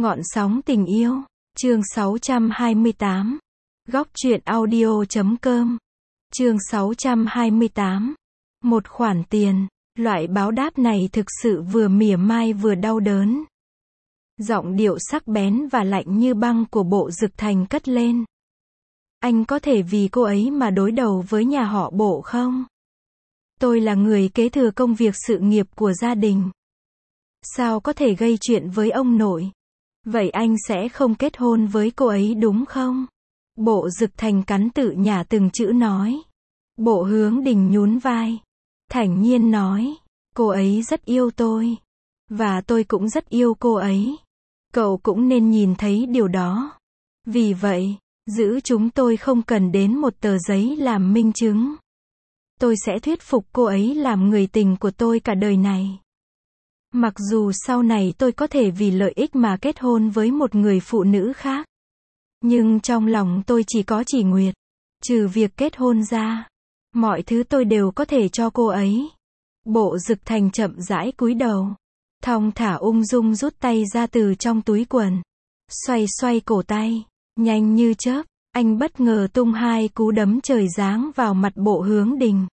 Ngọn sóng tình yêu, chương 628. Góc truyện audio.com. Chương 628. Một khoản tiền, loại báo đáp này thực sự vừa mỉa mai vừa đau đớn. Giọng điệu sắc bén và lạnh như băng của Bộ Dực Thành cất lên. Anh có thể vì cô ấy mà đối đầu với nhà họ Bộ không? Tôi là người kế thừa công việc sự nghiệp của gia đình. Sao có thể gây chuyện với ông nội? Vậy anh sẽ không kết hôn với cô ấy đúng không? Bộ Dực Thành cắn tự nhả từng chữ nói. Bộ Hướng Đình nhún vai. Thản nhiên nói. Cô ấy rất yêu tôi. Và tôi cũng rất yêu cô ấy. Cậu cũng nên nhìn thấy điều đó. Vì vậy, giữ chúng tôi không cần đến một tờ giấy làm minh chứng. Tôi sẽ thuyết phục cô ấy làm người tình của tôi cả đời này. Mặc dù sau này tôi có thể vì lợi ích mà kết hôn với một người phụ nữ khác. Nhưng trong lòng tôi chỉ có Chỉ Nguyệt. Trừ việc kết hôn ra, mọi thứ tôi đều có thể cho cô ấy. Bộ Dực Thành chậm rãi cúi đầu. Thong thả ung dung rút tay ra từ trong túi quần. Xoay xoay cổ tay. Nhanh như chớp, anh bất ngờ tung hai cú đấm trời giáng vào mặt Bộ Hướng Đình.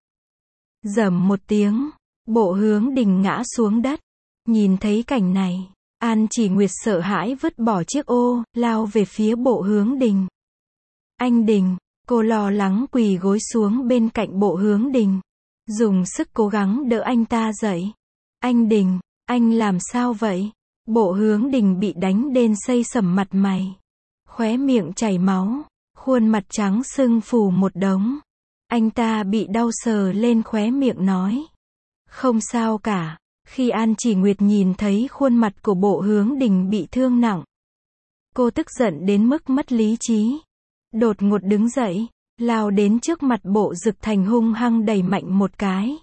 Rầm một tiếng, Bộ Hướng Đình ngã xuống đất. Nhìn thấy cảnh này, An Chỉ Nguyệt sợ hãi vứt bỏ chiếc ô, lao về phía Bộ Hướng Đình. Anh Đình, cô lo lắng quỳ gối xuống bên cạnh Bộ Hướng Đình. Dùng sức cố gắng đỡ anh ta dậy. Anh Đình, anh làm sao vậy? Bộ Hướng Đình bị đánh đến xây sẩm mặt mày. Khóe miệng chảy máu, khuôn mặt trắng sưng phù một đống. Anh ta bị đau sờ lên khóe miệng nói. Không sao cả. Khi An Chỉ Nguyệt nhìn thấy khuôn mặt của Bộ Hướng Đình bị thương nặng, cô tức giận đến mức mất lý trí. Đột ngột đứng dậy, lao đến trước mặt Bộ Dực Thành hung hăng đẩy mạnh một cái.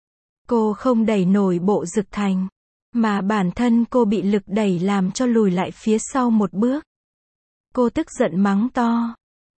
Cô không đẩy nổi Bộ Dực Thành, mà bản thân cô bị lực đẩy làm cho lùi lại phía sau một bước. Cô tức giận mắng to.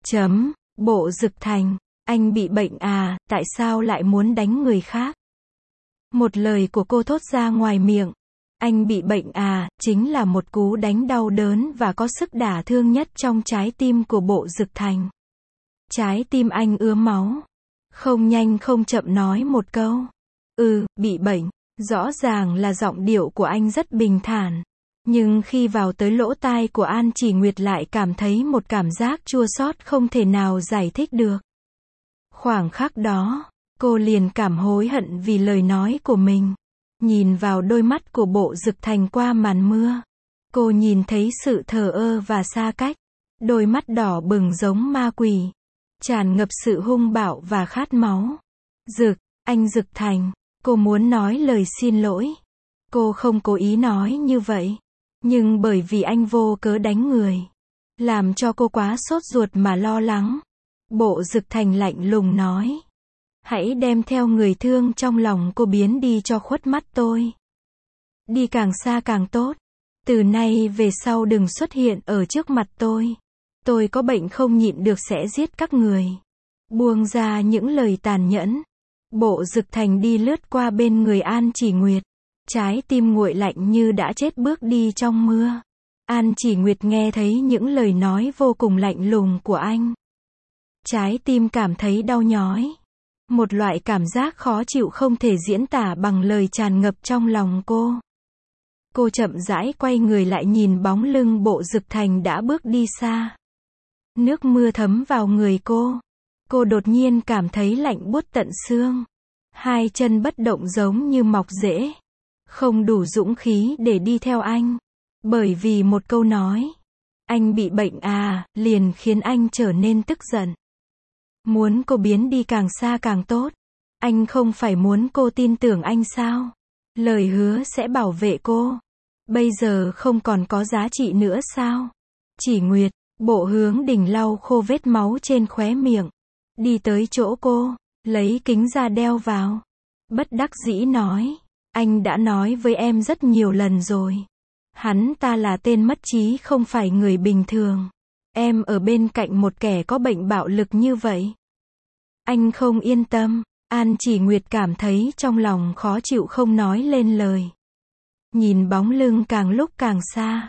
Bộ Dực Thành, anh bị bệnh à, tại sao lại muốn đánh người khác? Một lời của cô thốt ra ngoài miệng. Anh bị bệnh à, chính là một cú đánh đau đớn và có sức đả thương nhất trong trái tim của Bộ Dực Thành. Trái tim anh ứa máu. Không nhanh không chậm nói một câu. Bị bệnh. Rõ ràng là giọng điệu của anh rất bình thản. Nhưng khi vào tới lỗ tai của An Chỉ Nguyệt lại cảm thấy một cảm giác chua xót không thể nào giải thích được. Khoảng khắc đó, cô liền cảm hối hận vì lời nói của mình. Nhìn vào đôi mắt của Bộ Dực Thành qua màn mưa. Cô nhìn thấy sự thờ ơ và xa cách. Đôi mắt đỏ bừng giống ma quỷ. Tràn ngập sự hung bạo và khát máu. Anh Dực Thành. Cô muốn nói lời xin lỗi. Cô không cố ý nói như vậy. Nhưng bởi vì anh vô cớ đánh người. Làm cho cô quá sốt ruột mà lo lắng. Bộ Dực Thành lạnh lùng nói. Hãy đem theo người thương trong lòng cô biến đi cho khuất mắt tôi. Đi càng xa càng tốt. Từ nay về sau đừng xuất hiện ở trước mặt tôi. Tôi có bệnh không nhịn được sẽ giết các người. Buông ra những lời tàn nhẫn. Bộ Dực Thành đi lướt qua bên người An Chỉ Nguyệt. Trái tim nguội lạnh như đã chết bước đi trong mưa. An Chỉ Nguyệt nghe thấy những lời nói vô cùng lạnh lùng của anh. Trái tim cảm thấy đau nhói. Một loại cảm giác khó chịu không thể diễn tả bằng lời tràn ngập trong lòng cô. Cô chậm rãi quay người lại nhìn bóng lưng Bộ Dực Thành đã bước đi xa. Nước mưa thấm vào người cô. Cô đột nhiên cảm thấy lạnh buốt tận xương. Hai chân bất động giống như mọc rễ. Không đủ dũng khí để đi theo anh. Bởi vì một câu nói. Anh bị bệnh à, liền khiến anh trở nên tức giận. Muốn cô biến đi càng xa càng tốt. Anh không phải muốn cô tin tưởng anh sao? Lời hứa sẽ bảo vệ cô. Bây giờ không còn có giá trị nữa sao? Chỉ Nguyệt, Bộ Hướng Đình lau khô vết máu trên khóe miệng. Đi tới chỗ cô, lấy kính ra đeo vào. Bất đắc dĩ nói. Anh đã nói với em rất nhiều lần rồi. Hắn ta là tên mất trí không phải người bình thường. Em ở bên cạnh một kẻ có bệnh bạo lực như vậy. Anh không yên tâm. An Chỉ Nguyệt cảm thấy trong lòng khó chịu không nói lên lời. Nhìn bóng lưng càng lúc càng xa.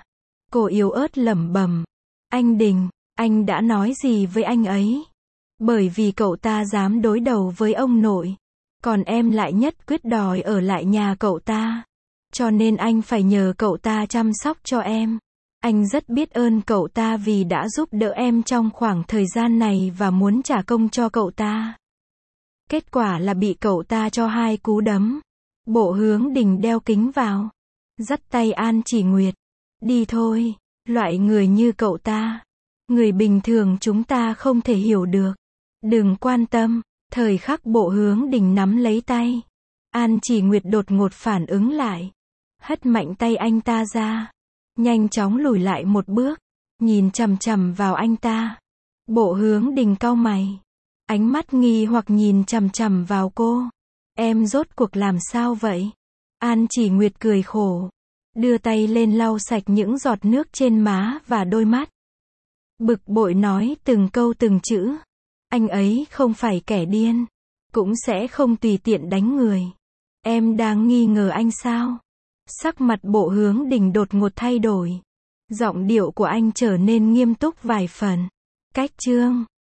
Cô yếu ớt lẩm bẩm. Anh Đình, anh đã nói gì với anh ấy? Bởi vì cậu ta dám đối đầu với ông nội. Còn em lại nhất quyết đòi ở lại nhà cậu ta. Cho nên anh phải nhờ cậu ta chăm sóc cho em. Anh rất biết ơn cậu ta vì đã giúp đỡ em trong khoảng thời gian này và muốn trả công cho cậu ta. Kết quả là bị cậu ta cho 2 cú đấm. Bộ Hướng Đình đeo kính vào. Dắt tay An Chỉ Nguyệt. Đi thôi, loại người như cậu ta. Người bình thường chúng ta không thể hiểu được. Đừng quan tâm. Thời khắc Bộ Hướng Đình nắm lấy tay. An Chỉ Nguyệt đột ngột phản ứng lại. Hất mạnh tay anh ta ra. Nhanh chóng lùi lại một bước. Nhìn chằm chằm vào anh ta. Bộ Hướng Đình cau mày. Ánh mắt nghi hoặc nhìn chằm chằm vào cô. Em rốt cuộc làm sao vậy? An Chỉ Nguyệt cười khổ. Đưa tay lên lau sạch những giọt nước trên má và đôi mắt. Bực bội nói từng câu từng chữ. Anh ấy không phải kẻ điên. Cũng sẽ không tùy tiện đánh người. Em đang nghi ngờ anh sao? Sắc mặt Bộ Hướng Đình đột ngột thay đổi. Giọng điệu của anh trở nên nghiêm túc vài phần. Cách chương